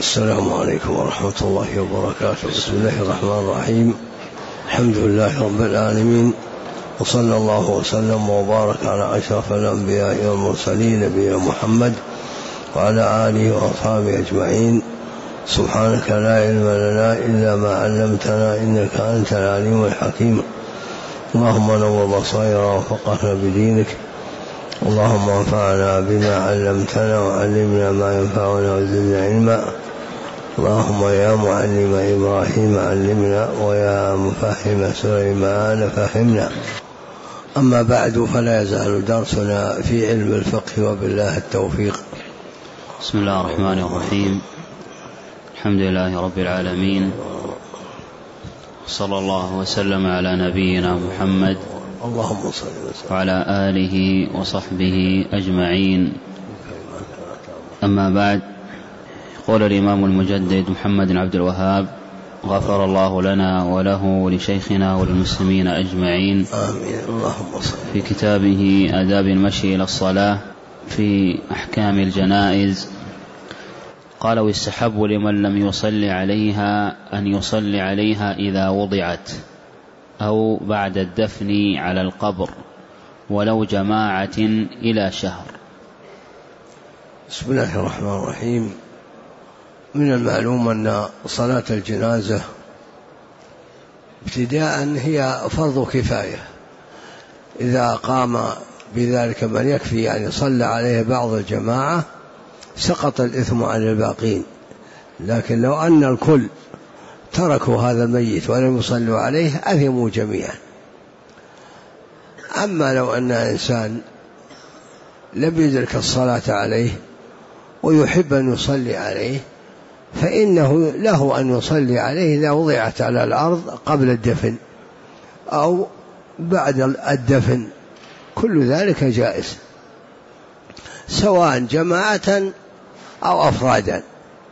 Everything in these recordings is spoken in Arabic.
السلام عليكم ورحمة الله وبركاته. بسم الله الرحمن الرحيم. الحمد لله رب العالمين، وصلى الله وسلم وبارك على أشرف الأنبياء والمرسلين نبينا محمد وعلى آله وأصحابه أجمعين. سبحانك لا علم لنا إلا ما علمتنا إنك أنت العليم الحكيم. اللهم نور بصائرنا وفقهنا بدينك، اللهم انفعنا بما علمتنا وعلمنا ما ينفعنا وزدنا علما. اللهم يا معلم إبراهيم علمنا، ويا مفهم سليمان فهمنا. أما بعد، فلا يزال درسنا في علم الفقه، وبالله التوفيق. بسم الله الرحمن الرحيم. الحمد لله رب العالمين، صلى الله وسلم على نبينا محمد اللهم صل وسلم وعلى آله وصحبه أجمعين. أما بعد، قال الإمام المجدد محمد بن عبد الوهاب غفر الله لنا وله ولشيخنا وللمسلمين أجمعين، آمين. اللهم صل. في كتابه آداب المشي إلى الصلاة في أحكام الجنائز قال: ويستحب لمن لم يصلي عليها أن يصلي عليها إذا وضعت أو بعد الدفن على القبر، ولو جماعة إلى شهر. بسم الله الرحمن الرحيم. من المعلوم أن صلاة الجنازة ابتداء هي فرض كفاية، إذا قام بذلك من يكفي يعني صلى عليه بعض الجماعة سقط الإثم عن الباقين. لكن لو أن الكل تركوا هذا الميت ولم يصلوا عليه أثموا جميعا. أما لو أن إنسان لم يدرك الصلاة عليه ويحب أن يصلي عليه، فإنه له أن يصلي عليه إذا وضعت على الأرض قبل الدفن أو بعد الدفن، كل ذلك جائز، سواء جماعة أو أفرادا،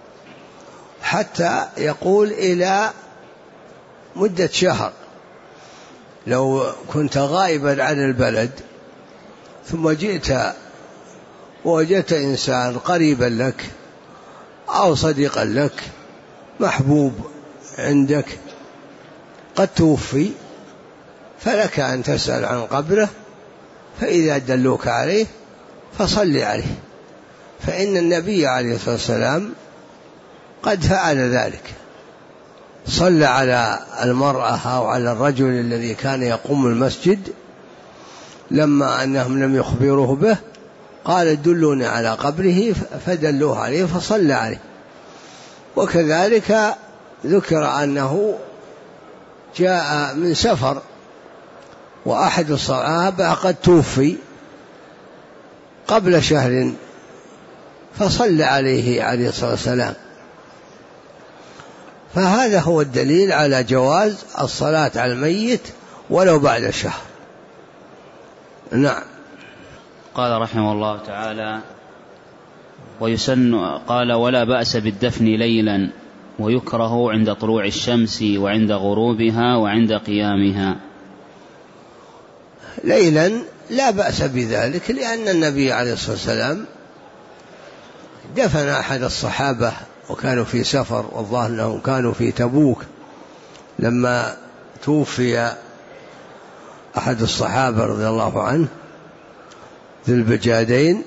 حتى يقول إلى مدة شهر. لو كنت غائبا عن البلد ثم جئت ووجدت إنسان قريبا لك أو صديقا لك محبوب عندك قد توفي، فلك أن تسأل عن قبره، فإذا دلوك عليه فصل عليه، فإن النبي عليه الصلاة والسلام قد فعل ذلك، صلى على المرأة أو على الرجل الذي كان يقوم المسجد لما أنهم لم يخبروه به، قال: دلوني على قبره، فدلوه عليه فصلى عليه. وكذلك ذكر أنه جاء من سفر وأحد الصحابة قد توفي قبل شهر فصلى عليه عليه الصلاة والسلام. فهذا هو الدليل على جواز الصلاة على الميت ولو بعد شهر. نعم. قال رحمه الله تعالى: ويسن قال: ولا بأس بالدفن ليلا، ويكره عند طلوع الشمس وعند غروبها وعند قيامها. ليلا لا بأس بذلك، لأن النبي عليه الصلاة والسلام دفن أحد الصحابة وكانوا في سفر، والظاهر أنهم كانوا في تبوك لما توفي أحد الصحابة رضي الله عنه ذي البجادين،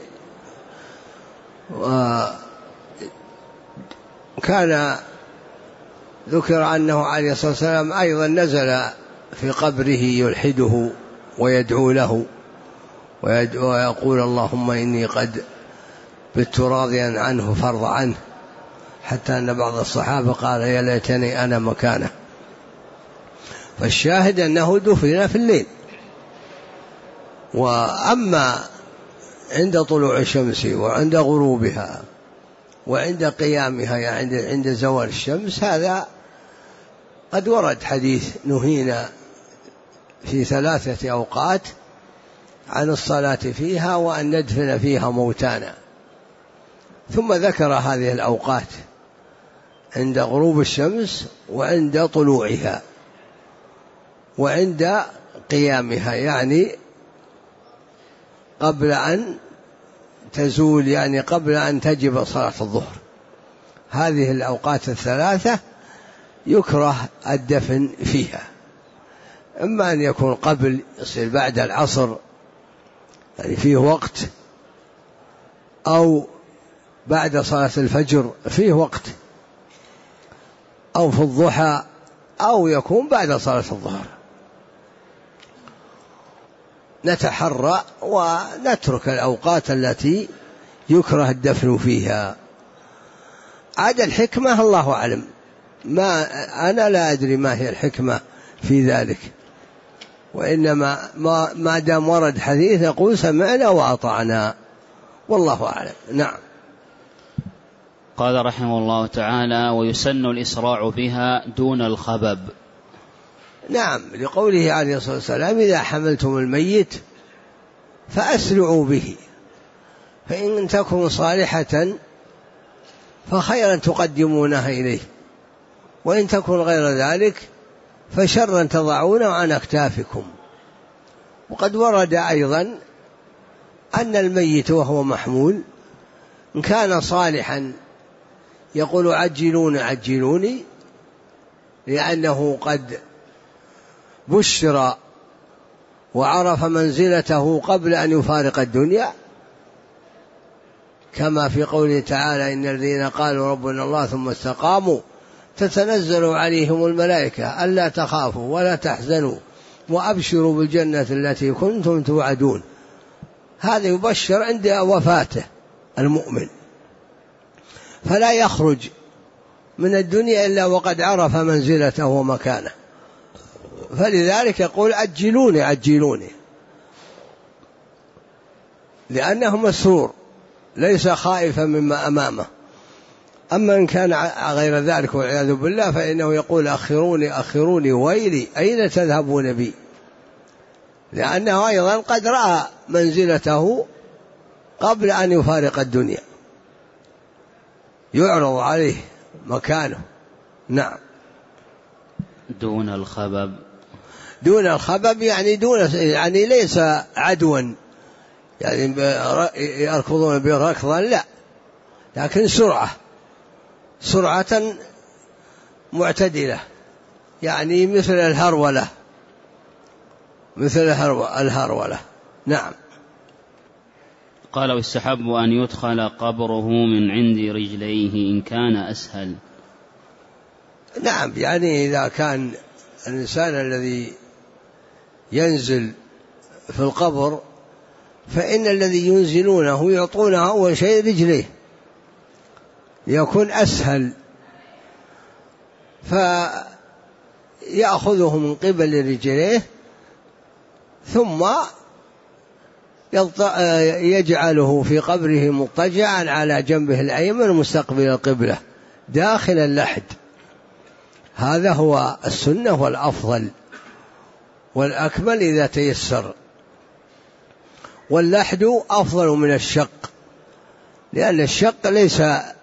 وكان ذكر أنه عليه الصلاة والسلام أيضا نزل في قبره يلحده ويدعو له ويقول: اللهم إني قد بت راضيا عنه فارض عنه، حتى أن بعض الصحابة قال: يا ليتني أنا مكانه. فالشاهد أنه دفن في الليل. وأما عند طلوع الشمس وعند غروبها وعند قيامها، يعني عند زوال الشمس، هذا قد ورد حديث نهينا في 3 أوقات عن الصلاة فيها وأن ندفن فيها موتانا، ثم ذكر هذه الأوقات عند غروب الشمس وعند طلوعها وعند قيامها، يعني قبل أن تزول، يعني قبل أن تجب صلاة الظهر. هذه الأوقات الثلاثة يكره الدفن فيها، إما أن يكون قبل يصير بعد العصر يعني فيه وقت، أو بعد صلاة الفجر فيه وقت، أو في الضحى، أو يكون بعد صلاة الظهر. نتحرى ونترك الأوقات التي يكره الدفن فيها. عاد الحكمة الله أعلم، أنا لا أدري ما هي الحكمة في ذلك، وإنما ما دام ورد حديث يقول سمعنا وأطعنا، والله أعلم. نعم. قال رحمه الله تعالى: ويسن الإسراع بها دون الخبب. نعم، لقوله عليه الصلاة والسلام: إذا حملتم الميت فأسرعوا به، فإن تكن صالحة فخيرا تقدمونها إليه، وإن تكن غير ذلك فشرا تضعونه عن أكتافكم. وقد ورد أيضا أن الميت وهو محمول إن كان صالحا يقول عجلون عجلوني، لأنه قد بشر وعرف منزلته قبل أن يفارق الدنيا، كما في قوله تعالى: إن الذين قالوا ربنا الله ثم استقاموا تتنزل عليهم الملائكة ألا تخافوا ولا تحزنوا وأبشروا بالجنة التي كنتم توعدون. هذا يبشر عند وفاته المؤمن، فلا يخرج من الدنيا إلا وقد عرف منزلته ومكانه، فلذلك يقول عجلوني عجلوني، لأنه مسرور ليس خائفا مما أمامه. أما إن كان غير ذلك والعياذ بالله فإنه يقول أخروني أخروني ويلي أين تذهبون بي، لأنه أيضا قد رأى منزلته قبل أن يفارق الدنيا، يعرض عليه مكانه. نعم. دون الخبب. دون الخبب يعني ليس عدوا، يعني يركضون بركضا، لا، لكن سرعة معتدلة، يعني مثل الهرولة، الهرولة. نعم. قال: ويستحب أن يدخل قبره من عند رجليه إن كان أسهل. نعم، يعني إذا كان الإنسان الذي ينزل في القبر فإن الذي ينزلونه يعطونه أول شيء رجليه ليكون أسهل، فيأخذه من قبل رجليه ثم يجعله في قبره مضطجعا على جنبه الأيمن مستقبل القبلة داخل اللحد. هذا هو السنة والأفضل والأكمل إذا تيسر، واللحد أفضل من الشق، لأن الشق ليس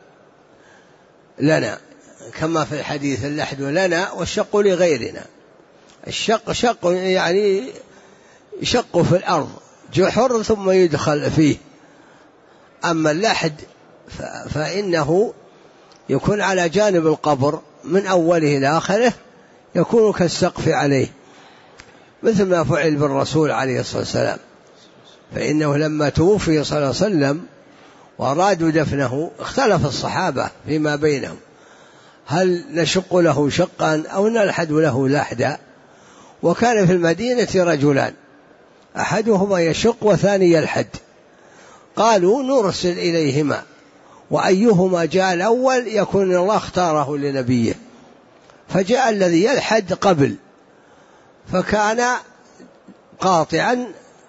لنا، كما في الحديث: اللحد لنا والشق لغيرنا. الشق شق يعني يشق في الأرض جحر ثم يدخل فيه، أما اللحد فإنه يكون على جانب القبر من أوله إلى آخره، يكون كالسقف عليه، مثل ما فعل بالرسول عليه الصلاة والسلام، فإنه لما توفي صلى الله عليه وسلم وأرادوا دفنه اختلف الصحابة فيما بينهم هل نشق له شقا أو نلحد له لحدا. وكان في المدينة رجلان أحدهما يشق وثاني يلحد، قالوا نرسل إليهما وأيهما جاء الأول يكون الله اختاره لنبيه، فجاء الذي يلحد قبل فكان قاطعا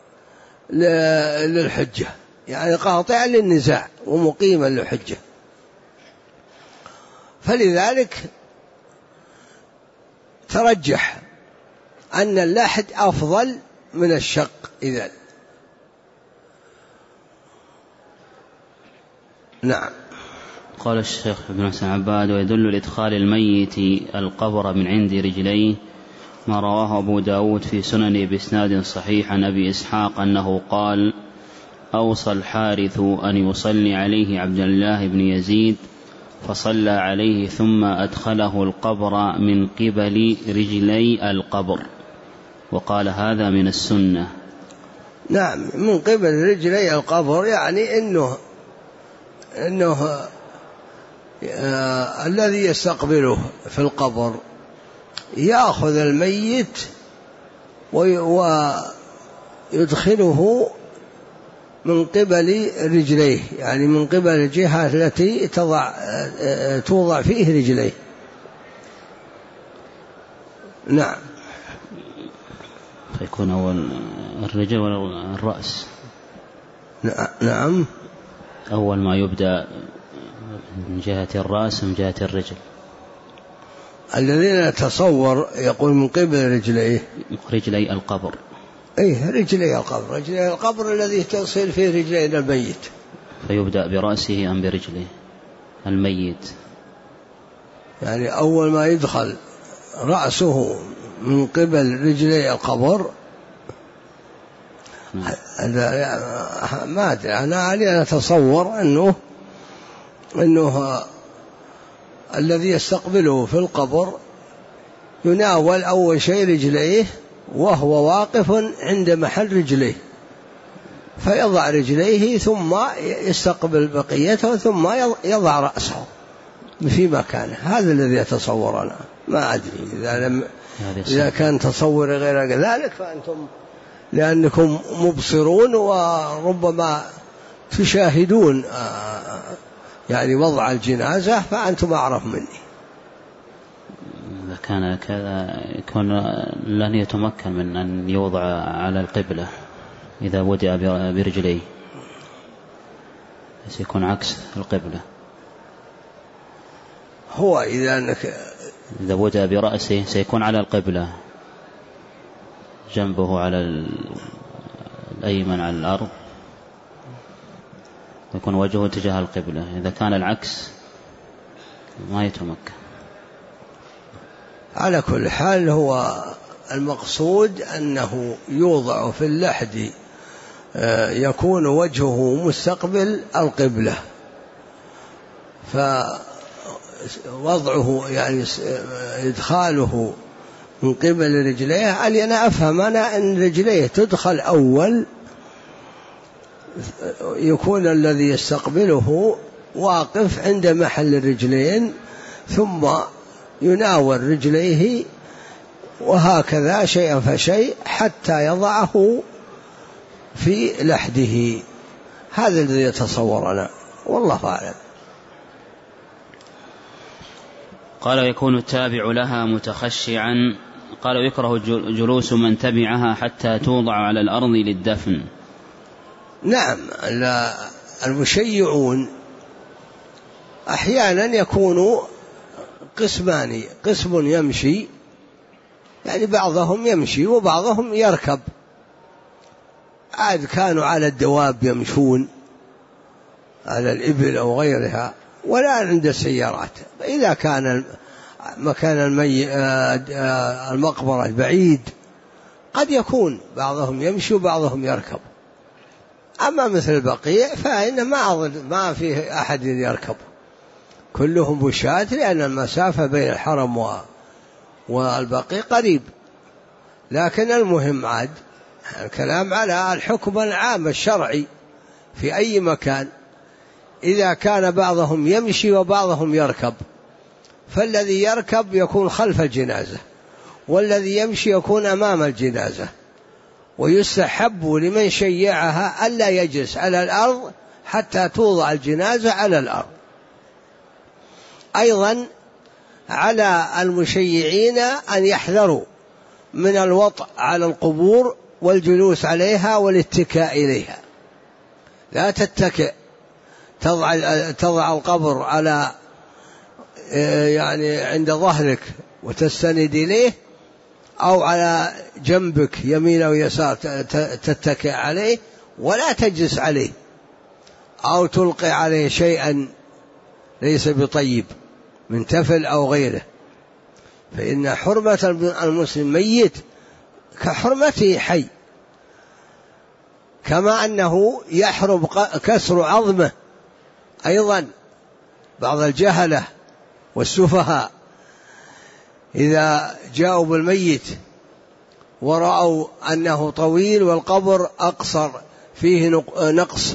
للحجة، يعني قاطعا للنزاع ومقيما للحجة، فلذلك ترجح أن اللحد أفضل من الشق. إذن نعم. قال الشيخ ابن حسن عباد: ويدل لإدخال الميت القبر من عند رجليه ما رواه أبو داود في سنن بإسناد صحيح عن أبي إسحاق أنه قال: أوصى الحارث أن يصلي عليه عبد الله بن يزيد فصلى عليه ثم أدخله القبر من قبل رجلي القبر، وقال هذا من السنة. نعم، من قبل رجلي القبر يعني إنه الذي يستقبله في القبر يأخذ الميت ويدخله من قبل رجليه، يعني من قبل الجهة التي توضع فيه رجليه. نعم. فيكون أول الرجل ولا الرأس؟ نعم، أول ما يبدأ من جهة الرأس من جهة الرجل. الذين يتصور يقول من قبل رجلي القبر. إيه، رجلي القبر، رجلي القبر الذي تصير فيه رجلين الميت. فيبدأ برأسه أم برجله الميت؟ يعني أول ما يدخل رأسه من قبل رجلي القبر. ما أدري، أنا أتصور أنه الذي يستقبله في القبر يناول أول شيء رجليه وهو واقف عند محل رجليه، فيضع رجليه ثم يستقبل بقيته ثم يضع رأسه في مكانه. هذا الذي يتصور أنا، ما أدري إذا كان تصور غير ذلك فأنتم لأنكم مبصرون وربما تشاهدون يعني وضع الجنازة، فأنتم أعرف مني. إذا كان كذا يكون لن يتمكن من أن يوضع على القبلة إذا وضع برجليه، سيكون عكس القبلة. هو إذا وضع برأسه سيكون على القبلة، جنبه على الأيمن على الأرض، يكون وجهه تجاه القبلة. إذا كان العكس ما يتمكن. على كل حال هو المقصود أنه يوضع في اللحد يكون وجهه مستقبل القبلة، فوضعه يعني إدخاله من قبل رجليه. أنا أفهم أن رجليه تدخل أول، يكون الذي يستقبله واقف عند محل الرجلين ثم يناول رجليه وهكذا شيئا فشيء حتى يضعه في لحده. هذا الذي يتصورنا، والله أعلم. قال يكون التابع لها متخشعا. قال يكره جلوس من تبعها حتى توضع على الأرض للدفن. نعم، المشيعون أحيانا يكون قسمان، قسم يمشي، يعني بعضهم يمشي وبعضهم يركب. عاد كانوا على الدواب يمشون، على الإبل أو غيرها، ولا عند السيارات. إذا كان مكان المقبرة بعيد قد يكون بعضهم يمشي وبعضهم يركب. أما مثل البقيع فإن ما فيه أحد يركب، كلهم بشاة، لأن المسافة بين الحرم والبقيع قريب. لكن المهم عاد الكلام على الحكم العام الشرعي في أي مكان. إذا كان بعضهم يمشي وبعضهم يركب، فالذي يركب يكون خلف الجنازة، والذي يمشي يكون أمام الجنازة. ويستحب لمن شيعها ألا يجلس على الأرض حتى توضع الجنازة على الأرض. أيضا على المشيعين أن يحذروا من الوطء على القبور والجلوس والاتكاء إليها. لا تتكئ، تضع القبر على يعني عند ظهرك وتستند إليه، أو على جنبك يمين أو يسار تتكئ عليه، ولا تجلس عليه أو تلقي عليه شيئا ليس بطيب من تفل أو غيره، فإن حرمة المسلم ميت كحرمته حي، كما أنه يحرم كسر عظمه أيضا بعض الجهلة والسفهاء إذا جاءوا بالميت ورأوا أنه طويل والقبر أقصر فيه نقص،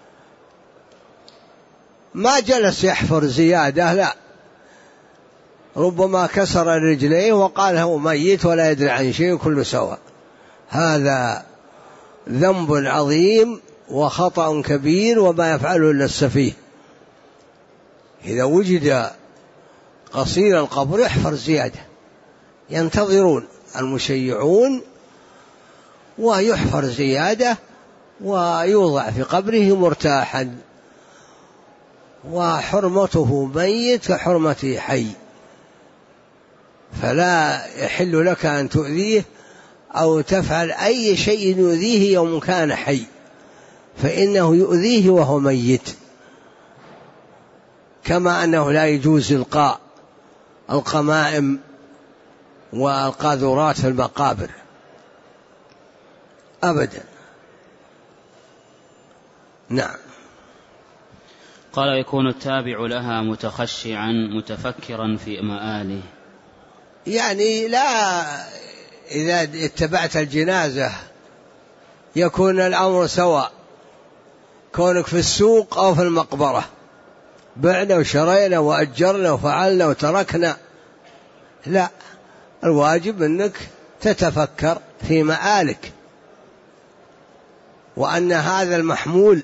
ما جلس يحفر زيادة، لا، ربما كسر رجليه وقال هو ميت ولا يدري عن شيء كله سواء. هذا ذنب عظيم وخطأ كبير وما يفعله إلا السفيه. إذا وجد قصير القبر يحفر زيادة، ينتظرون المشيعون ويحفر زيادة ويوضع في قبره مرتاحا، وحرمته ميت كحرمته حي، فلا يحل لك أن تؤذيه أو تفعل أي شيء يؤذيه يوم كان حي، فإنه يؤذيه وهو ميت. كما أنه لا يجوز إلقاء القمائم والقاذورات في المقابر أبدا. نعم. قال يكون التابع لها متخشعا متفكرا في مآله، يعني لا، إذا اتبعت الجنازة يكون الأمر سواء، كونك في السوق أو في المقبرة، بعنا وشرينا وأجرنا وفعلنا وتركنا، لا، الواجب أنك تتفكر في مآلك، وأن هذا المحمول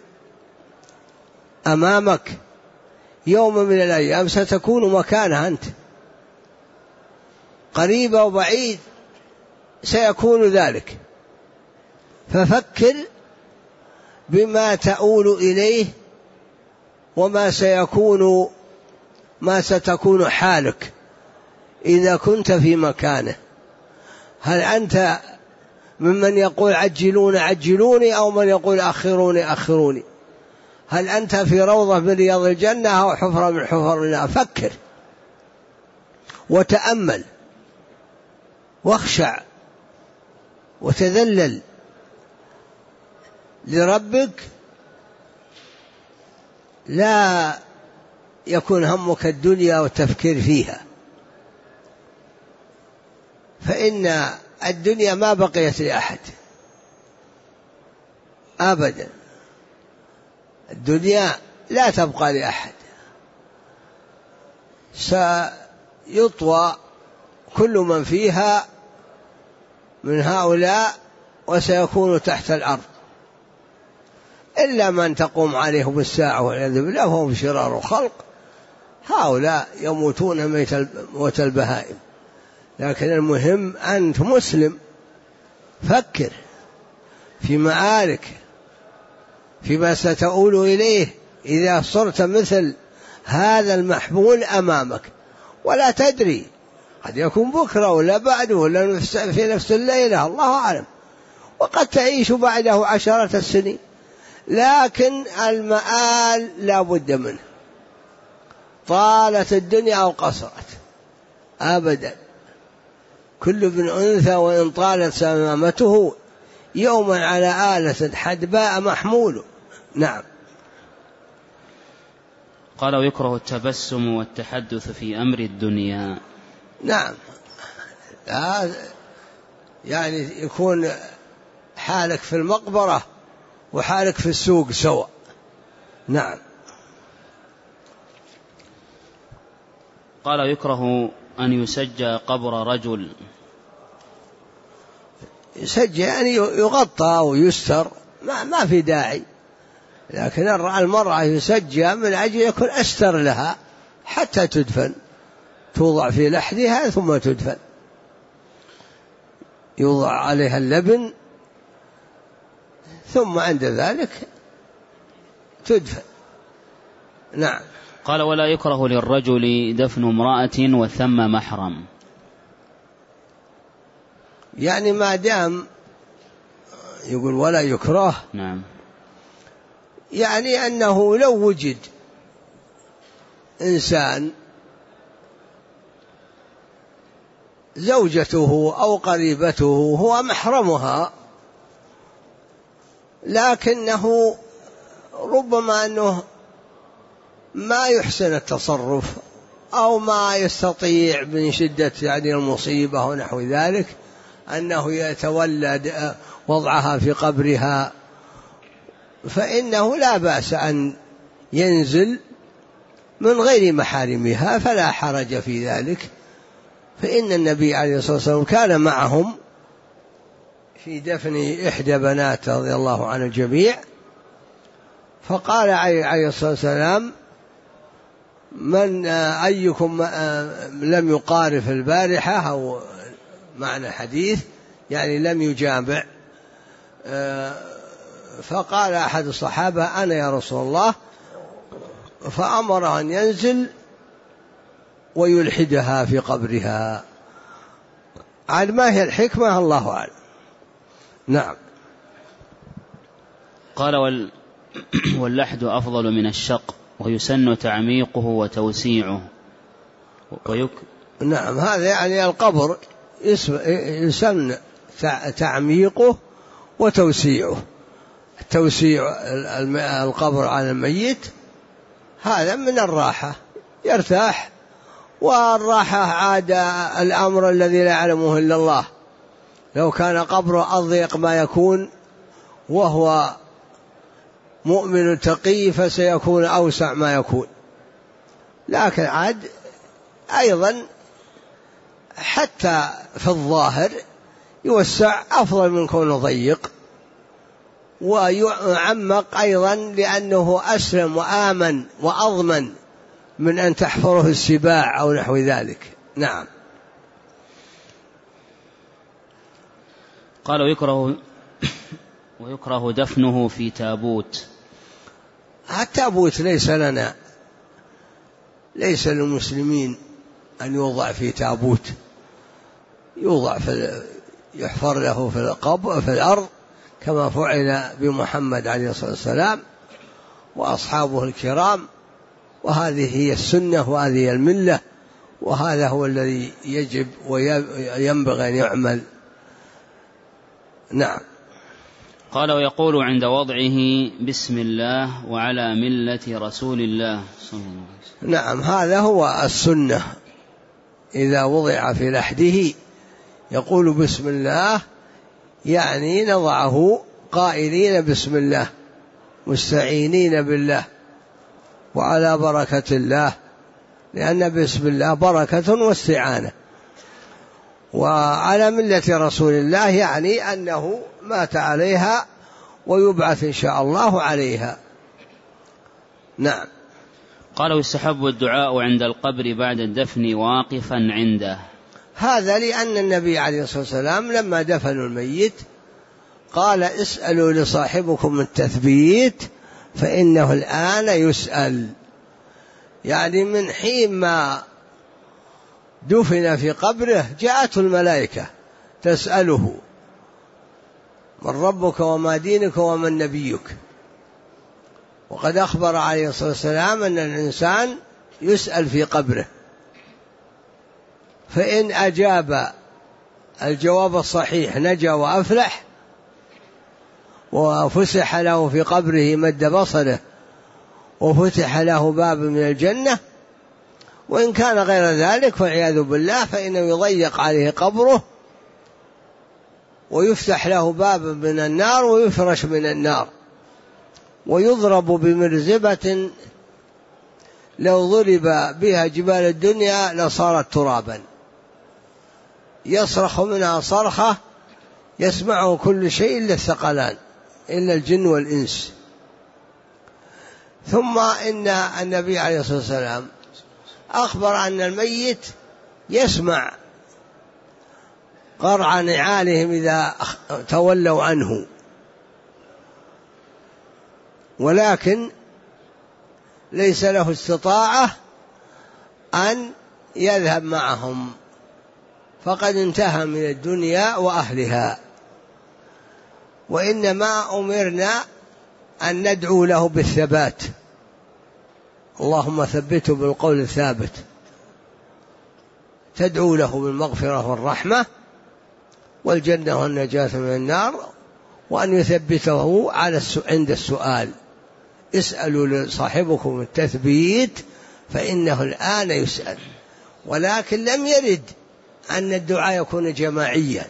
أمامك يوم من الأيام ستكون مكانه أنت، قريب أو بعيد سيكون ذلك، ففكر بما تؤول إليه وما سيكون، ما ستكون حالك إذا كنت في مكانه. هل أنت ممن يقول عجلون عجلوني أو من يقول أخروني أخروني؟ هل أنت في روضة من رياض الجنة أو حفرة من حفر النار؟ فكر وتأمل واخشع وتذلل لربك، لا يكون همك الدنيا والتفكير فيها، فإن الدنيا ما بقيت لأحد أبدا، الدنيا لا تبقى لأحد، سيطوى كل من فيها من هؤلاء وسيكون تحت الأرض، إلا من تقوم عليه بالساعة والعياذ بالله فهم شرار الخلق، هؤلاء يموتون موت البهائم. لكن المهم أنت مسلم، فكر في مآلك، فيما ستؤول إليه إذا صرت مثل هذا المحمول أمامك، ولا تدري، قد يكون بكرة ولا بعده ولا في نفس الليلة، الله أعلم، وقد تعيش بعده 10 سنين، لكن المآل لا بد منه، طالت الدنيا أو قصرت أبدا، كل ابن أنثى وإن طالت سمامته يوما على آلة حدباء محمول. نعم. قال ويكره التبسم والتحدث في أمر الدنيا. نعم، يعني يكون حالك في المقبرة وحالك في السوق سواء. نعم. قال يكره أن يسجى قبر رجل. يسجى يعني يغطى ويستر، ما في داعي، لكن المرأة يسجى من أجل يكون أستر لها حتى تدفن، توضع في لحدها ثم تدفن، يوضع عليها اللبن ثم عند ذلك تدفن. نعم. قال ولا يكره للرجل دفن امرأة وثم محرم، يعني ما دام يقول ولا يكره، نعم، يعني أنه لو وجد إنسان زوجته أو قريبته هو محرمها، لكنه ربما أنه ما يحسن التصرف أو ما يستطيع من شدة يعني المصيبة ونحو ذلك أنه يتولد وضعها في قبرها، فإنه لا بأس أن ينزل من غير محارمها، فلا حرج في ذلك. فإن النبي عليه الصلاة والسلام كان معهم في دفن إحدى بنات رضي الله عن الجميع، فقال عليه الصلاة والسلام: من أيكم لم يقارف البارحة، أو معنى حديث يعني لم يجامع. فقال أحد الصحابة: أنا يا رسول الله. فأمر أن ينزل ويلحدها في قبرها. عاد ما هي الحكمة الله أعلم. نعم. قال: واللحد أفضل من الشق، ويسن تعميقه وتوسيعه نعم، هذا يعني القبر يسن تعميقه وتوسيعه. توسيع القبر على الميت هذا من الراحة، يرتاح، والراحة عاد الأمر الذي لا يعلمه إلا الله. لو كان قبره أضيق ما يكون وهو مؤمن تقي فسيكون أوسع ما يكون، لكن عاد أيضا حتى في الظاهر يوسع أفضل من كونه ضيق، ويعمق أيضا لأنه أسلم وآمن وأضمن من أن تحفره السباع أو نحو ذلك. نعم. قال: ويكره دفنه في تابوت. التابوت ليس لنا، ليس للمسلمين أن يوضع في تابوت، يوضع يحفر له في الأرض كما فعل بمحمد عليه الصلاة والسلام وأصحابه الكرام، وهذه هي السنة وهذه هي الملة، وهذا هو الذي يجب وينبغي أن يعمل. نعم. قال: ويقول عند وضعه: بسم الله وعلى ملة رسول الله صلى الله عليه وسلم. نعم، هذا هو السنة. إذا وضع في لحده يقول بسم الله، يعني نضعه قائلين بسم الله مستعينين بالله وعلى بركة الله، لأن بسم الله بركة واستعانة. وعلى ملة رسول الله يعني أنه مات عليها ويبعث إن شاء الله عليها. نعم. قال: ويستحب الدعاء عند القبر بعد الدفن واقفا عنده. هذا لأن النبي عليه الصلاة والسلام لما دفنوا الميت قال: اسألوا لصاحبكم التثبيت فإنه الآن يسأل. يعني من حين ما دفن في قبره جاءته الملائكة تسأله: من ربك وما دينك ومن نبيك. وقد أخبر عليه الصلاة والسلام أن الإنسان يسأل في قبره، فإن أجاب الجواب الصحيح نجا وأفلح، وفسح له في قبره مد بصره وفتح له باب من الجنة. وإن كان غير ذلك فالعياذ بالله فإنه يضيق عليه قبره ويفتح له باب من النار ويفرش من النار ويضرب بمرزبة لو ضرب بها جبال الدنيا لصارت ترابا، يصرخ منها صرخة يسمعه كل شيء إلا الثقلان، إلا الجن والإنس. ثم إن النبي عليه الصلاة والسلام أخبر أن الميت يسمع قرع نعالهم إذا تولوا عنه، ولكن ليس له استطاعة أن يذهب معهم، فقد انتهى من الدنيا وأهلها. وإنما أمرنا أن ندعو له بالثبات، اللهم ثبته بالقول الثابت، تدعو له بالمغفرة والرحمة والجنة والنجاة من النار، وأن يثبته عند السؤال اسألوا لصاحبكم التثبيت فإنه الآن يسأل. ولكن لم يرد أن الدعاء يكون جماعيا،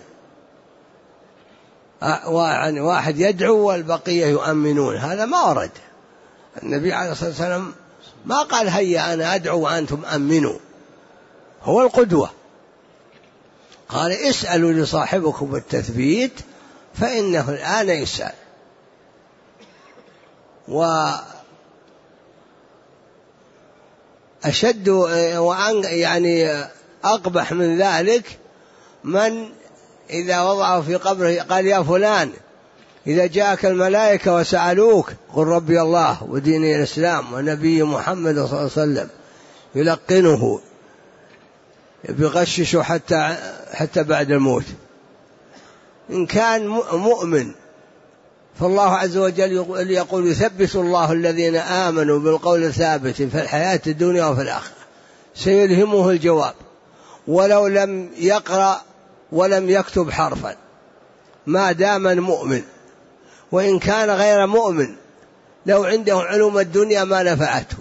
واحد يدعو والبقية يؤمنون، هذا ما ورد. النبي عليه الصلاة والسلام ما قال هيا أنا أدعو وأنتم أمنوا، هو القدوة. قال اسألوا لصاحبكم التثبيت فإنه الآن يسأل. وأشد يعني أقبح من ذلك من إذا وضعه في قبره قال يا فلان إذا جاءك الملائكة وسألوك قل ربي الله وديني الإسلام ونبي محمد صلى الله عليه وسلم، يلقنه بغششه حتى بعد الموت. إن كان مؤمن فالله عز وجل يقول يثبت الله الذين آمنوا بالقول الثابت في الحياة الدنيا وفي الآخرة، سيلهمه الجواب ولو لم يقرأ ولم يكتب حرفا ما دام مؤمن. وإن كان غير مؤمن لو عنده علوم الدنيا ما نفعته.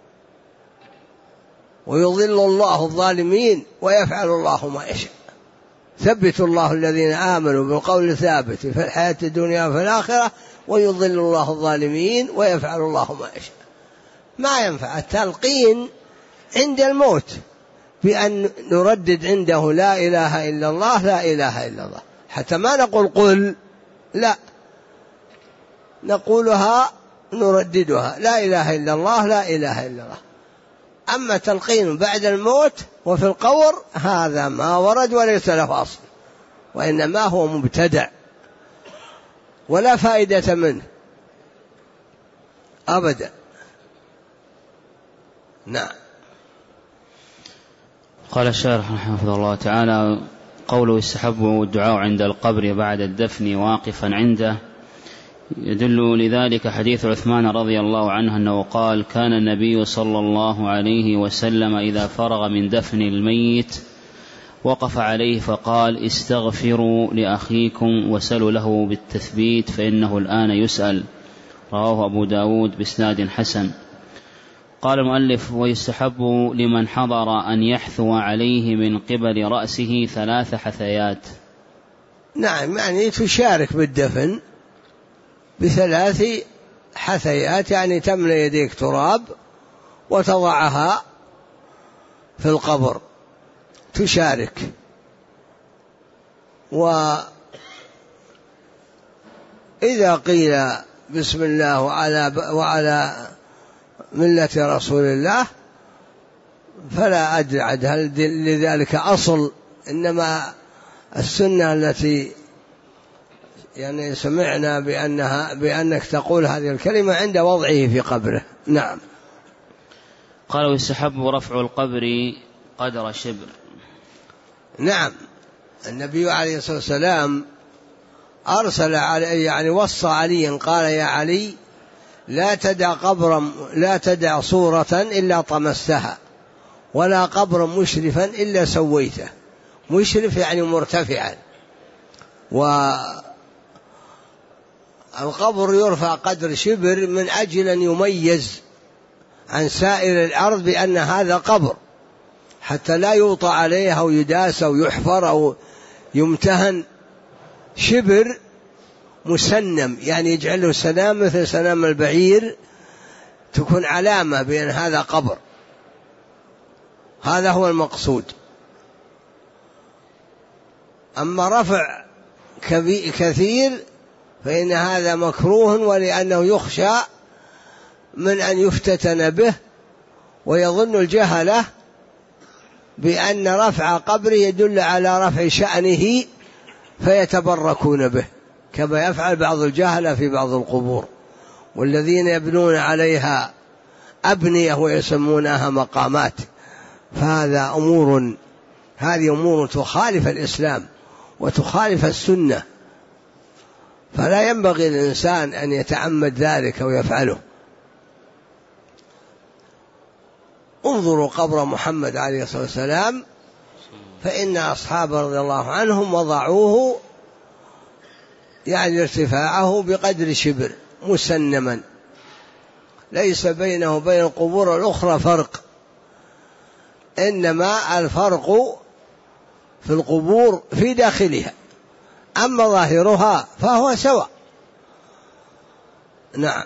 ويضل الله الظالمين ويفعل الله ما يشاء. ثبت الله الذين آمنوا بالقول الثابت في الحياة الدنيا وفي الآخرة ويضل الله الظالمين ويفعل الله ما يشاء. ما ينفع التلقين عند الموت بأن نردد عنده لا إله إلا الله لا إله إلا الله، حتى ما نقول قل، لا نقولها نرددها لا إله إلا الله لا إله إلا الله. أما تلقين بعد الموت وفي القبر هذا ما ورد وليس له أصل، وإنما هو مبتدع ولا فائدة منه أبدا. نعم. قال الشارح رحمه الله تعالى: قوله يستحب الدعاء عند القبر بعد الدفن واقفا عنده، يدل لذلك حديث عثمان رضي الله عنه أنه قال: كان النبي صلى الله عليه وسلم إذا فرغ من دفن الميت وقف عليه فقال: استغفروا لأخيكم وسلوا له بالتثبيت فإنه الآن يسأل. رواه أبو داود بإسناد حسن. قال المؤلف: ويستحب لمن حضر أن يحثو عليه من قبل رأسه 3 حثيات. نعم، يعني تشارك بالدفن ب3 حثيات، يعني تملأ يديك تراب وتضعها في القبر تشارك. وإذا قيل بسم الله وعلى ملة رسول الله فلا أدري هل لذلك أصل، إنما السنة التي يعني سمعنا بأنك تقول هذه الكلمة عند وضعه في قبره. نعم. قال: ويستحب رفع القبر قدر شبر. نعم، النبي عليه الصلاة والسلام أرسل يعني وصى عليا قال: يا علي لا تدع صورة إلا طمستها ولا قبرا مشرفا إلا سويته. مشرف يعني مرتفعا، والقبر يرفع قدر شبر من أجل أن يميز عن سائر الأرض بأن هذا قبر، حتى لا يوطى عليه أو يداس أو يحفر أو يمتهن. شبر مسنم، يعني يجعله سنام مثل سنام البعير، تكون علامة بأن هذا قبر. هذا هو المقصود. أما رفع كثير فإن هذا مكروه، ولأنه يخشى من أن يفتتن به، ويظن الجهلة بأن رفع قبره يدل على رفع شأنه فيتبركون به، كما يفعل بعض الجهلة في بعض القبور، والذين يبنون عليها أبنية ويسمونها مقامات. فهذا هذه أمور تخالف الإسلام وتخالف السنة، فلا ينبغي للإنسان أن يتعمد ذلك ويفعله. انظروا قبر محمد عليه الصلاة والسلام، فإن أصحابه رضي الله عنهم وضعوه يعني ارتفاعه بقدر شبر مسنما، ليس بينه وبين القبور الأخرى فرق، إنما الفرق في القبور في داخلها، أما ظاهرها فهو سواء. نعم.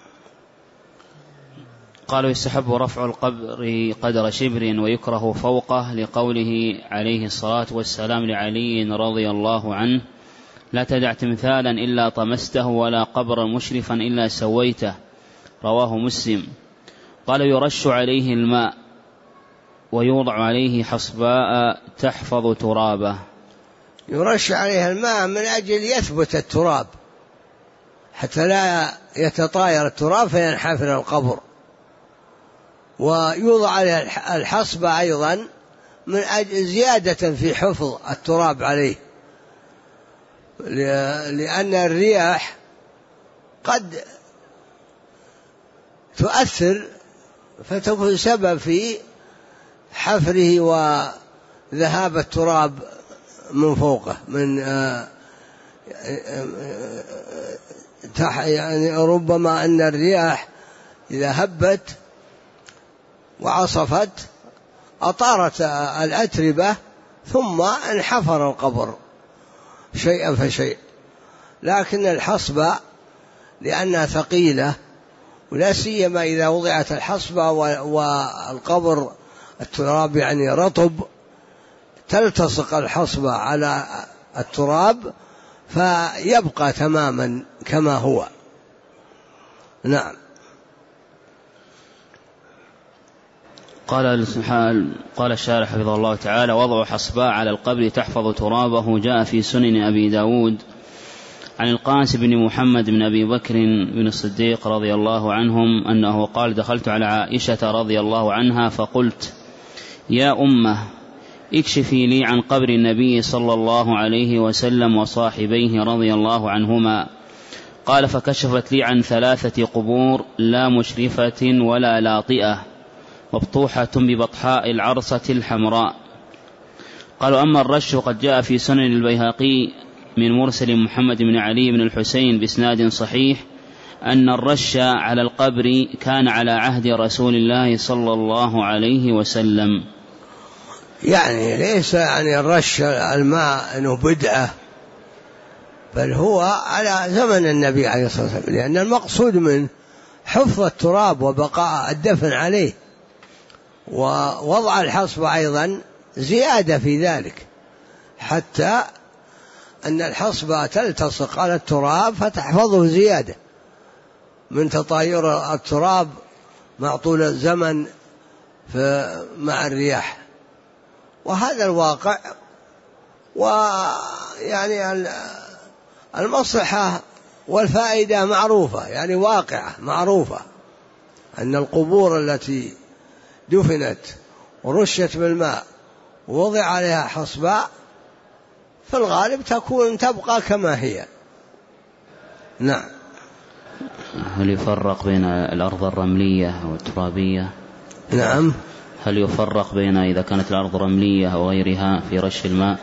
قالوا يستحب رفع القبر قدر شبر ويكره فوقه، لقوله عليه الصلاة والسلام لعلي رضي الله عنه: لا تدع تمثالا إلا طمسته ولا قبرا مشرفا إلا سويته، رواه مسلم. قال يرش عليه الماء ويوضع عليه حصباء تحفظ ترابه. يرش عليه الماء من أجل يثبت التراب حتى لا يتطاير التراب فينحفر القبر، ويوضع عليه الحصبة أيضا من أجل زيادة في حفظ التراب عليه، لأن الرياح قد تؤثر فتكون سبب في حفره وذهاب التراب من فوقه يعني ربما أن الرياح إذا هبت وعصفت أطارت الأتربة ثم انحفر القبر شيئا فشيء. لكن الحصبة لأنها ثقيلة، ولا سيما إذا وضعت الحصبة والقبر التراب يعني رطب، تلتصق الحصبة على التراب فيبقى تماما كما هو. نعم. قال الشارح حفظه الله تعالى: وضع حصباء على القبر تحفظ ترابه جاء في سنن أبي داود عن القاسم بن محمد بن أبي بكر بن الصديق رضي الله عنهم أنه قال: دخلت على عائشة رضي الله عنها فقلت: يا أمه اكشفي لي عن قبر النبي صلى الله عليه وسلم وصاحبيه رضي الله عنهما. قال: فكشفت لي عن 3 قبور لا مشرفة ولا لاطئة مبطوحة ببطحاء العرصة الحمراء. قالوا: أما الرش قد جاء في سنن البيهقي من مرسل محمد بن علي بن الحسين بإسناد صحيح أن الرش على القبر كان على عهد رسول الله صلى الله عليه وسلم. يعني ليس يعني الرش الماء أنه بدعة، بل هو على زمن النبي عليه الصلاة والسلام، لأن المقصود من حفظ التراب وبقاء الدفن عليه، ووضع الحصبة أيضا زيادة في ذلك، حتى أن الحصبة تلتصق على التراب فتحفظه زيادة من تطاير التراب مع طول الزمن مع الرياح. وهذا الواقع، ويعني المصلحة والفائدة معروفة، يعني واقعة معروفة، أن القبور التي دفنت ورشت بالماء ووضع عليها حصباء في الغالب تبقى كما هي. نعم. هل يفرق بين الأرض الرملية والترابية؟ نعم. هل يفرق بين إذا كانت الأرض رملية أو غيرها في رش الماء؟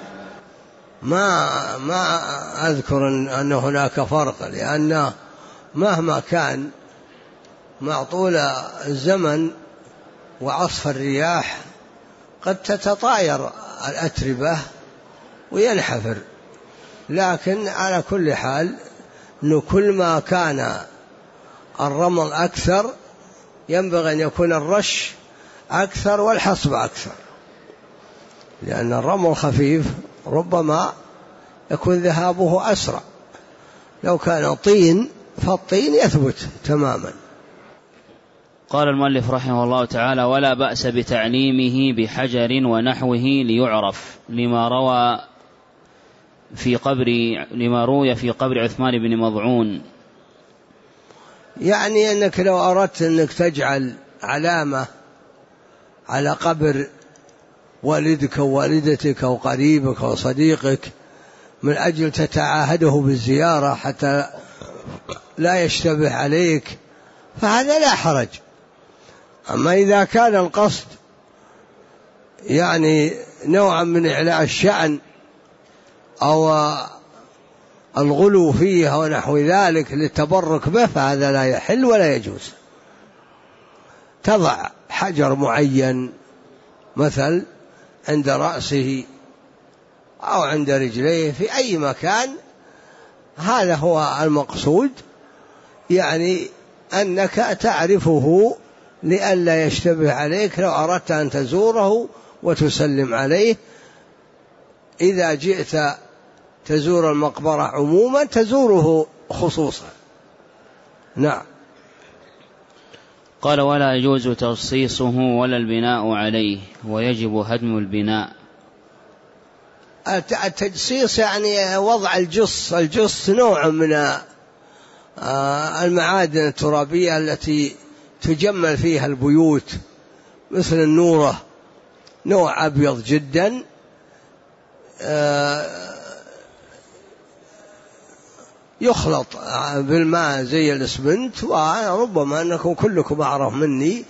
ما أذكر أن هناك فرق، لأن مهما كان مع طول الزمن وعصف الرياح قد تتطاير الأتربة وينحفر، لكن على كل حال أنه كل ما كان الرمل أكثر ينبغي أن يكون الرش أكثر والحصب أكثر، لأن الرمل خفيف ربما يكون ذهابه أسرع. لو كان طين فالطين يثبت تماما. قال المؤلف رحمه الله تعالى: ولا بأس بتعليمه بحجر ونحوه ليعرف لما روي في قبر عثمان بن مضعون. يعني أنك لو أردت أنك تجعل علامة على قبر والدك ووالدتك وقريبك وصديقك من أجل تتعاهده بالزيارة حتى لا يشتبه عليك فهذا لا حرج. أما إذا كان القصد يعني نوعا من إعلاء الشأن أو الغلو فيه ونحو ذلك للتبرك به فهذا لا يحل ولا يجوز. تضع حجر معين مثل عند رأسه أو عند رجليه في أي مكان، هذا هو المقصود، يعني أنك تعرفه لئلا يشتبه عليك لو أردت أن تزوره وتسلم عليه. إذا جئت تزور المقبرة عموما تزوره خصوصا. نعم. قال ولا يجوز تخصيصه ولا البناء عليه، ويجب هدم البناء. التجصيص يعني وضع الجص نوع من المعادن الترابية التي تجمل فيها البيوت، مثل النورة، نوع أبيض جدا يخلط بالماء زي الإسمنت، وربما أنكم كلكم أعرف مني،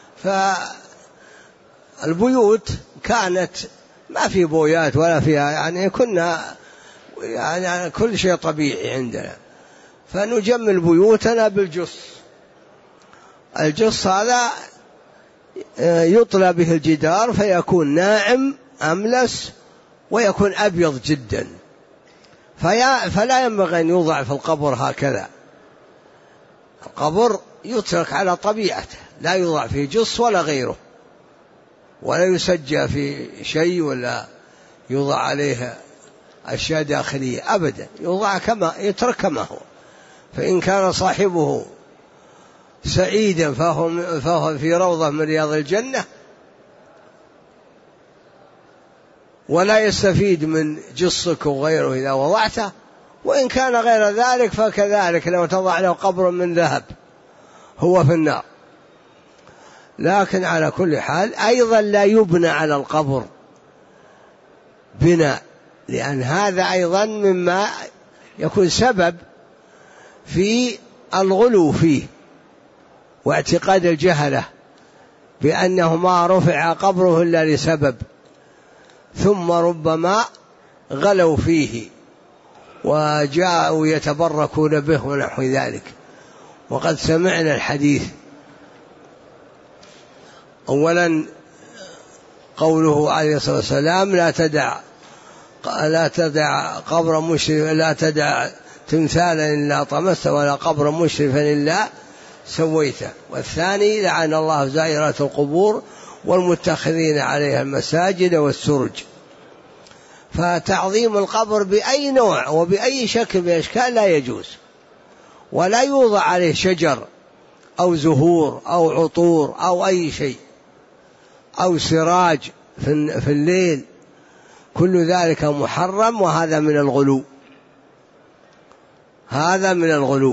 فالبيوت كانت ما في بويات ولا فيها، يعني كنا يعني كل شيء طبيعي عندنا، فنجمل بيوتنا بالجص. الجص هذا يطلى به الجدار فيكون ناعم أملس ويكون أبيض جدا، فلا ينبغي أن يوضع في القبر هكذا. القبر يترك على طبيعته، لا يوضع فيه جص ولا غيره، ولا يسجى في شيء ولا يوضع عليه أشياء داخلية أبدا، يوضع كما يترك كما هو. فإن كان صاحبه سعيدا فهو في روضة من رياض الجنة، ولا يستفيد من جصك وغيره إذا وضعته. وإن كان غير ذلك فكذلك، لو تضع له قبر من ذهب هو في النار. لكن على كل حال أيضا لا يبنى على القبر بناء، لأن هذا أيضا مما يكون سبب في الغلو فيه، واعتقاد الجهلة بأنه ما رفع قبره إلا لسبب، ثم ربما غلوا فيه وجاءوا يتبركون به ونحو ذلك. وقد سمعنا الحديث. أولا قوله عليه الصلاة والسلام لا تدع قبر مشرف، لا تدع تمثالا إلا طمسته، ولا قبر مشرفا إلا سويته. والثاني لعن الله زائرات القبور والمتخذين عليها المساجد والسرج. فتعظيم القبر بأي نوع وبأي شكل من الأشكال لا يجوز، ولا يوضع عليه شجر أو زهور أو عطور أو أي شيء أو سراج في الليل، كل ذلك محرم، وهذا من الغلو، هذا من الغلو.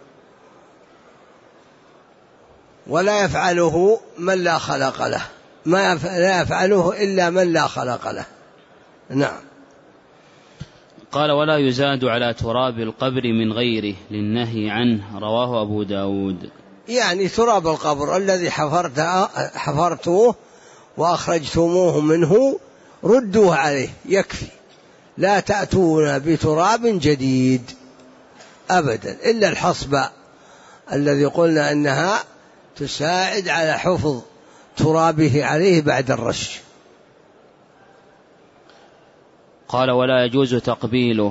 ولا يفعله من لا خلق له، لا يفعله إلا من لا خلق له. نعم. قال ولا يزاد على تراب القبر من غيره للنهي عنه، رواه أبو داود. يعني تراب القبر الذي حفرتوه وأخرجتموه منه ردوه عليه يكفي، لا تأتون بتراب جديد أبدا، إلا الحصبة الذي قلنا أنها تساعد على حفظ ترابه عليه بعد الرش. قال ولا يجوز تقبيله.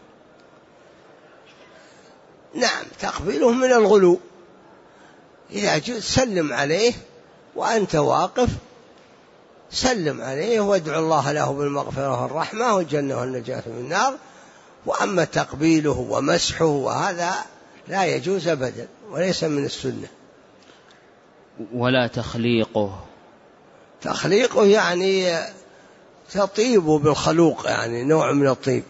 نعم، تقبيله من الغلو. إذا جئت سلم عليه وأنت واقف، سلم عليه وادعو الله له بالمغفرة والرحمة والجنة والنجاة من النار. وأما تقبيله ومسحه وهذا لا يجوز أبدا، وليس من السنة. ولا تخليقه. تخليقه يعني تطيب بالخلوق، يعني نوع من الطيب.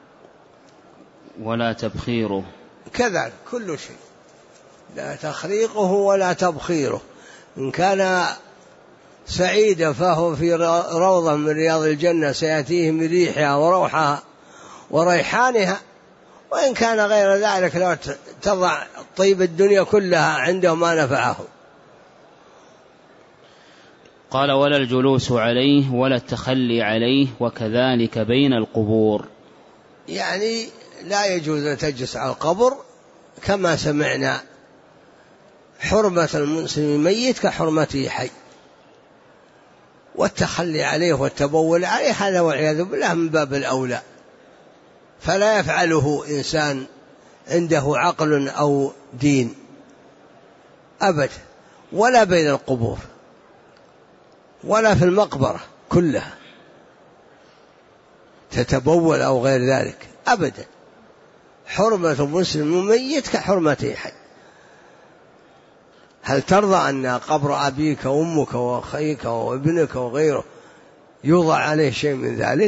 ولا تبخيره. كذلك كل شيء، لا تخليقه ولا تبخيره. إن كان سعيدا فهو في روضة من رياض الجنة سيأتيه من ريحها وروحها وريحانها. وإن كان غير ذلك لو تضع طيب الدنيا كلها عنده ما نفعه. قال ولا الجلوس عليه ولا التخلي عليه، وكذلك بين القبور. يعني لا يجوز أن تجلس على القبر كما سمعنا حرمة المسلم ميت كحرمته حي، والتخلي عليه والتبول عليه هذا والعياذ بالله من باب الأولى، فلا يفعله إنسان عنده عقل أو دين أبدا، ولا بين القبور ولا في المقبرة كلها تتبول أو غير ذلك أبدا. حرمة مسلم ميت كحرمته حي. هل ترضى أن قبر أبيك وأمك وأخيك وابنك وغيره يوضع عليه شيء من ذلك؟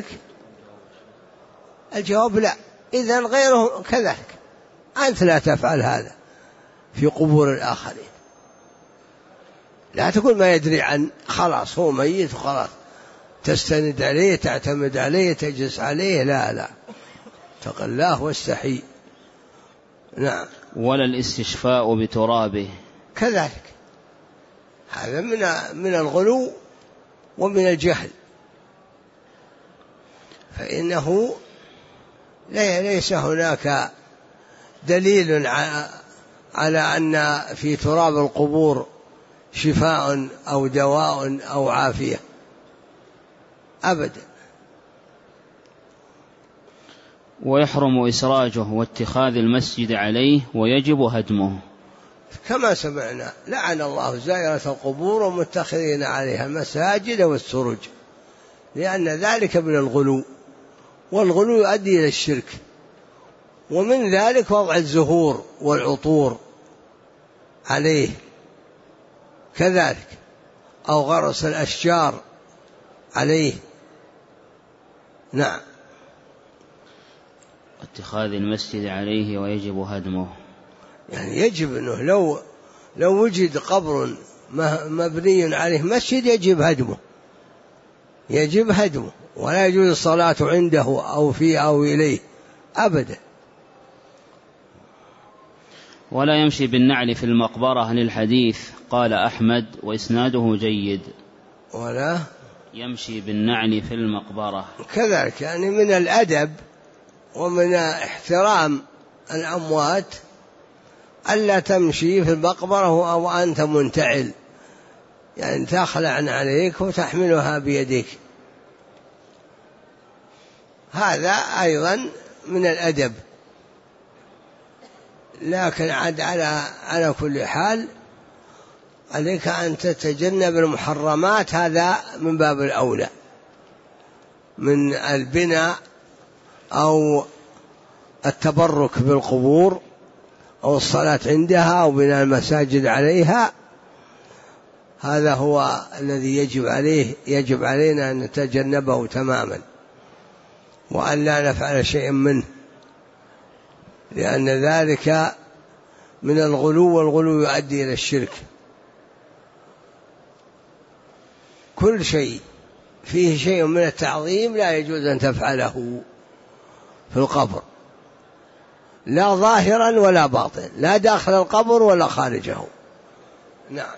الجواب لا. إذن غيره كذلك، أنت لا تفعل هذا في قبور الآخرين. لا تقول ما يدري عن، خلاص هو ميت وخلاص تستند عليه تعتمد عليه تجلس عليه، لا لا، اتق الله واستحي. نعم. ولا الاستشفاء بترابه كذلك، هذا من الغلو ومن الجهل، فإنه ليس هناك دليل على أن في تراب القبور شفاء أو دواء أو عافية أبدا. ويحرم إسراجه واتخاذ المسجد عليه ويجب هدمه، كما سمعنا لعن الله زائرة القبور ومتخذين عليها المساجد والسرج، لأن ذلك من الغلو، والغلو يؤدي إلى الشرك، ومن ذلك وضع الزهور والعطور عليه كذلك، أو غرس الأشجار عليه. نعم. اتخاذ المسجد عليه ويجب هدمه، يعني يجب أنه لو وجد قبر مبني عليه مسجد يجب هدمه، ولا يجوز الصلاة عنده أو فيه أو إليه أبدا. ولا يمشي بالنعل في المقبرة للحديث قال أحمد وإسناده جيد. ولا يمشي بالنعل في المقبرة كذلك، يعني من الأدب ومن احترام الأموات ألا تمشي في المقبرة أو أنت منتعل، يعني تخلع عليك وتحملها بيدك، هذا أيضا من الأدب. لكن على كل حال عليك أن تتجنب المحرمات، هذا من باب الأولى من البناء أو التبرك بالقبور أو الصلاة عندها أو بناء المساجد عليها. هذا هو الذي يجب علينا أن نتجنبه تماما، وأن لا نفعل شيء منه، لأن ذلك من الغلو، والغلو يؤدي إلى الشرك. كل شيء فيه شيء من التعظيم لا يجوز أن تفعله في القبر، لا ظاهرا ولا باطن، لا داخل القبر ولا خارجه. نعم.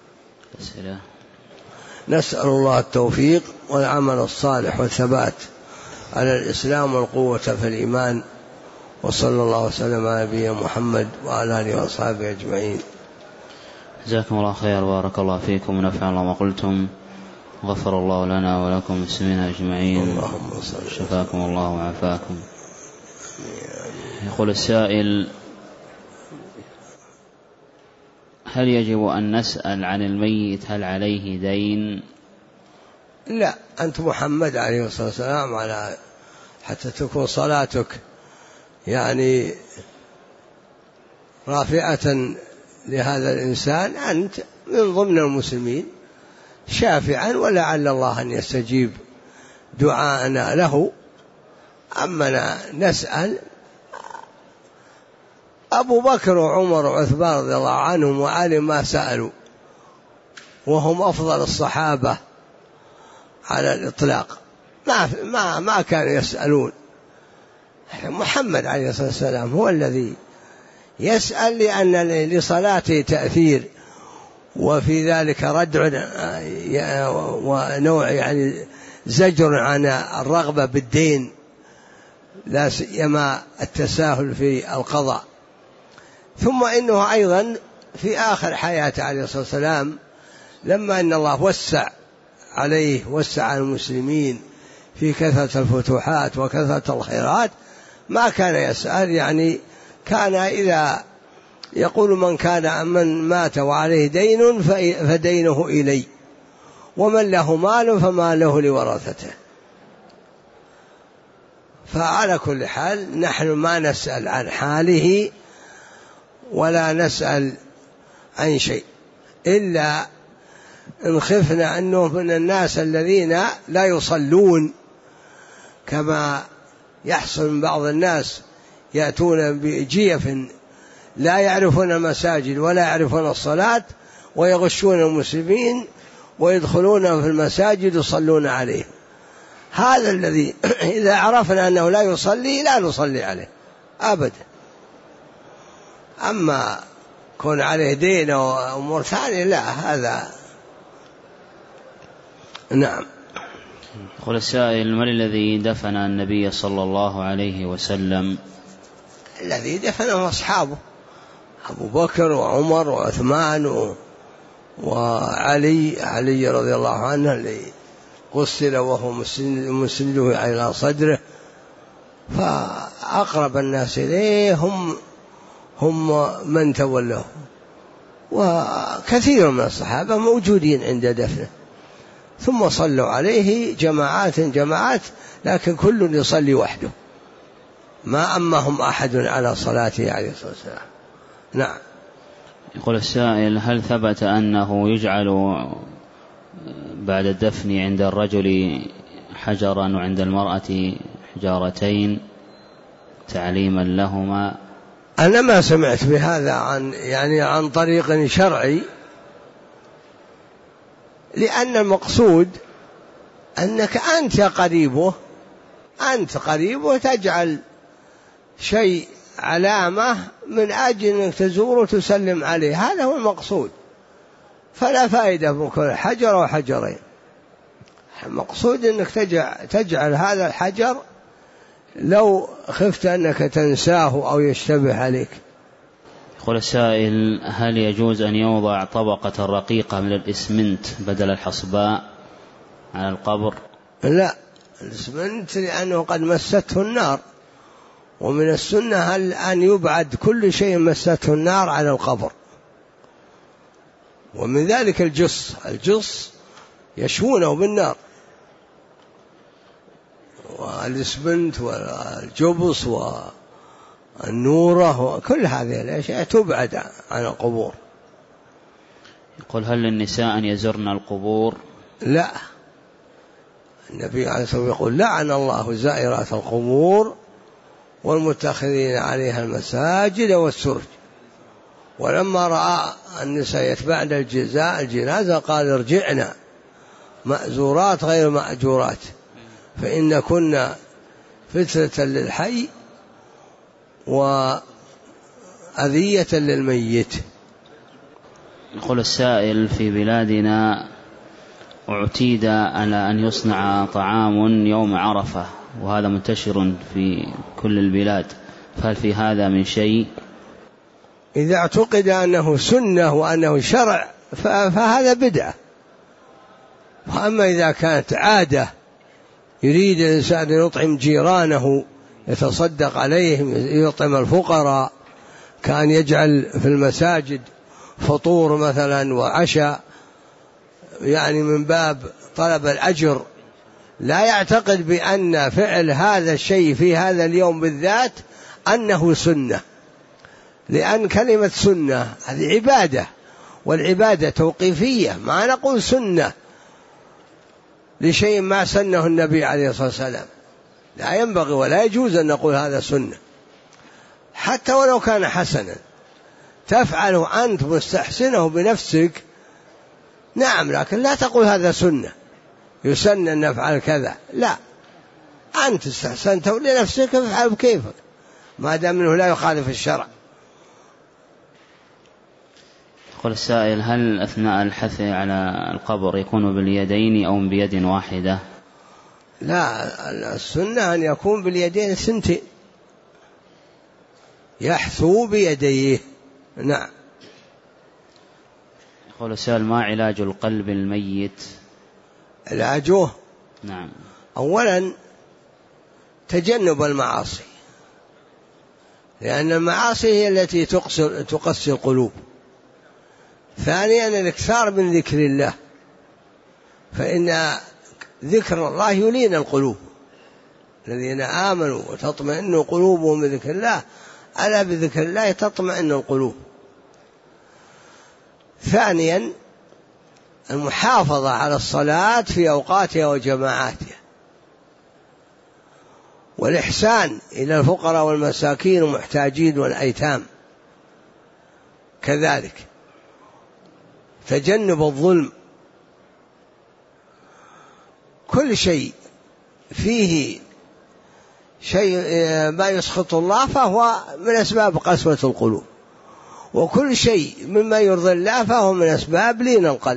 نسأل الله التوفيق والعمل الصالح والثبات على الإسلام والقوة في الإيمان، وصلى الله وسلم على نبينا محمد وعلى آله وأصحابه أجمعين. جزاكم الله خير، بارك الله فيكم ونفع الله ما قلتم، غفر الله لنا ولكم المسلمين أجمعين، اللهم صل. شفاكم الله وعافاكم. يقول السائل: هل يجب أن نسأل عن الميت هل عليه دين؟ لا، أنت محمد عليه الصلاة والسلام على حتى تكون صلاتك يعني رافعة لهذا الإنسان، أنت من ضمن المسلمين شافعا، ولعل الله أن يستجيب دعاءنا له. أما نسأل، أبو بكر وعمر وعثمان رضي الله عنهم وعلي ما سألوا، وهم أفضل الصحابة على الإطلاق، ما كانوا يسألون. محمد عليه الصلاة والسلام هو الذي يسأل، لأن لصلاته تأثير، وفي ذلك ردع ونوع يعني زجر عن الرغبة بالدين، لا سيما التساهل في القضاء. ثم إنه أيضا في آخر حياته عليه الصلاة والسلام لما أن الله وسع عليه، وسع على المسلمين في كثرة الفتوحات وكثرة الخيرات، ما كان يسأل، يعني كان إذا يقول من مات وعليه دين فدينه إلي، ومن له مال فماله لورثته. فعلى كل حال نحن ما نسأل عن حاله ولا نسأل عن شيء، إلا إن خفنا أنه من الناس الذين لا يصلون، كما يحصل من بعض الناس يأتون بجيف لا يعرفون المساجد ولا يعرفون الصلاة ويغشون المسلمين ويدخلون في المساجد يصلون عليه. هذا الذي إذا عرفنا أنه لا يصلي لا نصلي عليه أبدا. أما كون عليه دين وأمور ثانية لا، هذا نعم. يقول السائل: من الذي دفن النبي صلى الله عليه وسلم؟ الذي دفنه أصحابه، أبو بكر وعمر وعثمان وعلي رضي الله عنه، اللي غسل وهو مسنده على صدره، فأقرب الناس إليه هم من تولوه، وكثير من الصحابة موجودين عند دفنه، ثم صلوا عليه جماعات، لكن كل يصلي وحده، ما أمهم أحد على صلاته عليه الصلاة والسلام. نعم. يقول السائل: هل ثبت أنه يجعل بعد الدفن عند الرجل حجرا وعند المرأة حجارتين تعليما لهما؟ أنا ما سمعت بهذا عن طريق شرعي، لأن المقصود أنك أنت قريبه تجعل شيء علامة من أجل أنك تزور وتسلم عليه، هذا هو المقصود، فلا فائدة من كل حجر وحجرين. المقصود أنك تجعل هذا الحجر لو خفت أنك تنساه أو يشتبه عليك. يقول السائل: هل يجوز أن يوضع طبقة رقيقة من الإسمنت بدل الحصباء على القبر؟ لا، الإسمنت لأنه قد مسته النار، ومن السنة أن يبعد كل شيء مسته النار على القبر، ومن ذلك الجص يشوونه بالنار، والإسمنت والجبص والنورة وكل هذه الأشياء تبعد عن القبور. يقول: هل للنساء أن يزرن القبور؟ لا، النبي عليه الصلاة والسلام يقول: لعن الله زائرات القبور والمتخذين عليها المساجد والسرج. ولما رأى النساء يتبعن الجنازة قال: ارجعنا مأزورات غير مأجورات، فإن كنا فتنة للحي وأذية للميت. يقول السائل: في بلادنا اعتيد على أن يصنع طعام يوم عرفة، وهذا منتشر في كل البلاد، فهل في هذا من شيء؟ إذا اعتقد أنه سنة وأنه شرع فهذا بدعة. وأما إذا كانت عادة يريد الإنسان أن يطعم جيرانه، يتصدق عليهم، يطعم الفقراء، كان يجعل في المساجد فطور مثلا وعشاء، يعني من باب طلب الأجر، لا يعتقد بأن فعل هذا الشيء في هذا اليوم بالذات أنه سنة، لأن كلمة سنة هذه عبادة، والعبادة توقيفية، ما نقول سنة لشيء ما سنه النبي عليه الصلاة والسلام، لا ينبغي ولا يجوز أن نقول هذا سنة، حتى ولو كان حسنا تفعله أنت مستحسنه بنفسك، نعم، لكن لا تقول هذا سنة يسن أن نفعل كذا، لا، أنت استحسنته لنفسك فافعل بكيفك ما دام منه لا يخالف الشرع. يقول السائل: هل أثناء الحث على القبر يكون باليدين أو بيد واحدة؟ لا، السنة أن يكون باليدين الثنتين، يحثو بيديه. نعم. يقول السائل: ما علاج القلب الميت؟ علاجه نعم. أولا تجنب المعاصي، لأن المعاصي هي التي تقسي القلوب. ثانيا الإكثار من ذكر الله، فإن ذكر الله يلين القلوب. الذين آمنوا وتطمئن قلوبهم بذكر الله، ألا بذكر الله تطمئن القلوب. ثانيا المحافظة على الصلاة في أوقاتها وجماعاتها، والإحسان إلى الفقراء والمساكين والمحتاجين والأيتام، كذلك تجنب الظلم. كل شيء فيه شيء ما يسخط الله فهو من أسباب قسوة القلوب، وكل شيء مما يرضي الله فهو من أسباب لين القلب.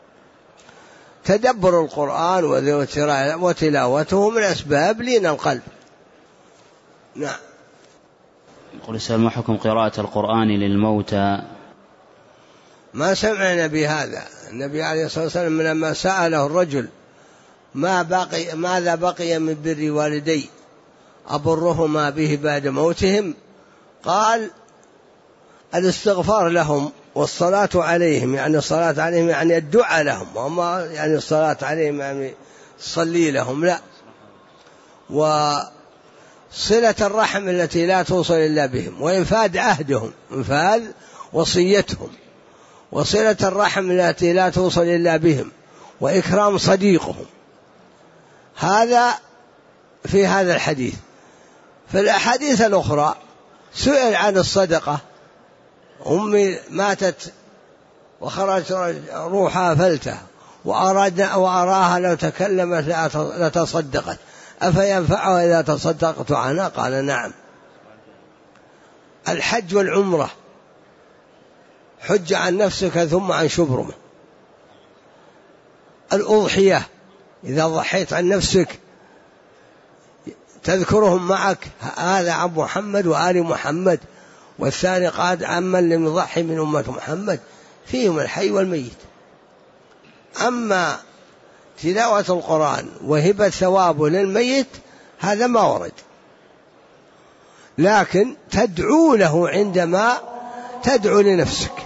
تدبر القرآن وتلاوته من أسباب لين القلب. نعم. يقول السائل: ما حكم قراءة القرآن للموتى؟ ما سمعنا بهذا. النبي عليه الصلاة والسلام لما سأله الرجل ماذا بقي من بر والدي أبرهما به بعد موتهم، قال: الاستغفار لهم والصلاة عليهم. يعني الصلاة عليهم يعني الدعاء لهم، وما يعني الصلاة عليهم يعني صلي لهم، لا. وصلة الرحم التي لا توصل إلا بهم، وإنفاذ عهدهم، إنفاذ وصيتهم، وصلة الرحم التي لا توصل إلا بهم، وإكرام صديقهم. هذا في هذا الحديث. في الأحاديث الأخرى سئل عن الصدقة: أمي ماتت وخرج روحها فلتة وأراها لو تكلمت لتصدقت، أفينفعها إذا تصدقت عنها؟ قال: نعم. الحج والعمرة: حج عن نفسك ثم عن شبرمة. الأضحية: إذا ضحيت عن نفسك تذكرهم معك، هذا عن محمد وآل محمد، والثاني قال: عمن لم يضحي من أمة محمد، فيهم الحي والميت. أما تلاوة القرآن وهبة ثوابه للميت هذا ما ورد، لكن تدعو له عندما تدعو لنفسك.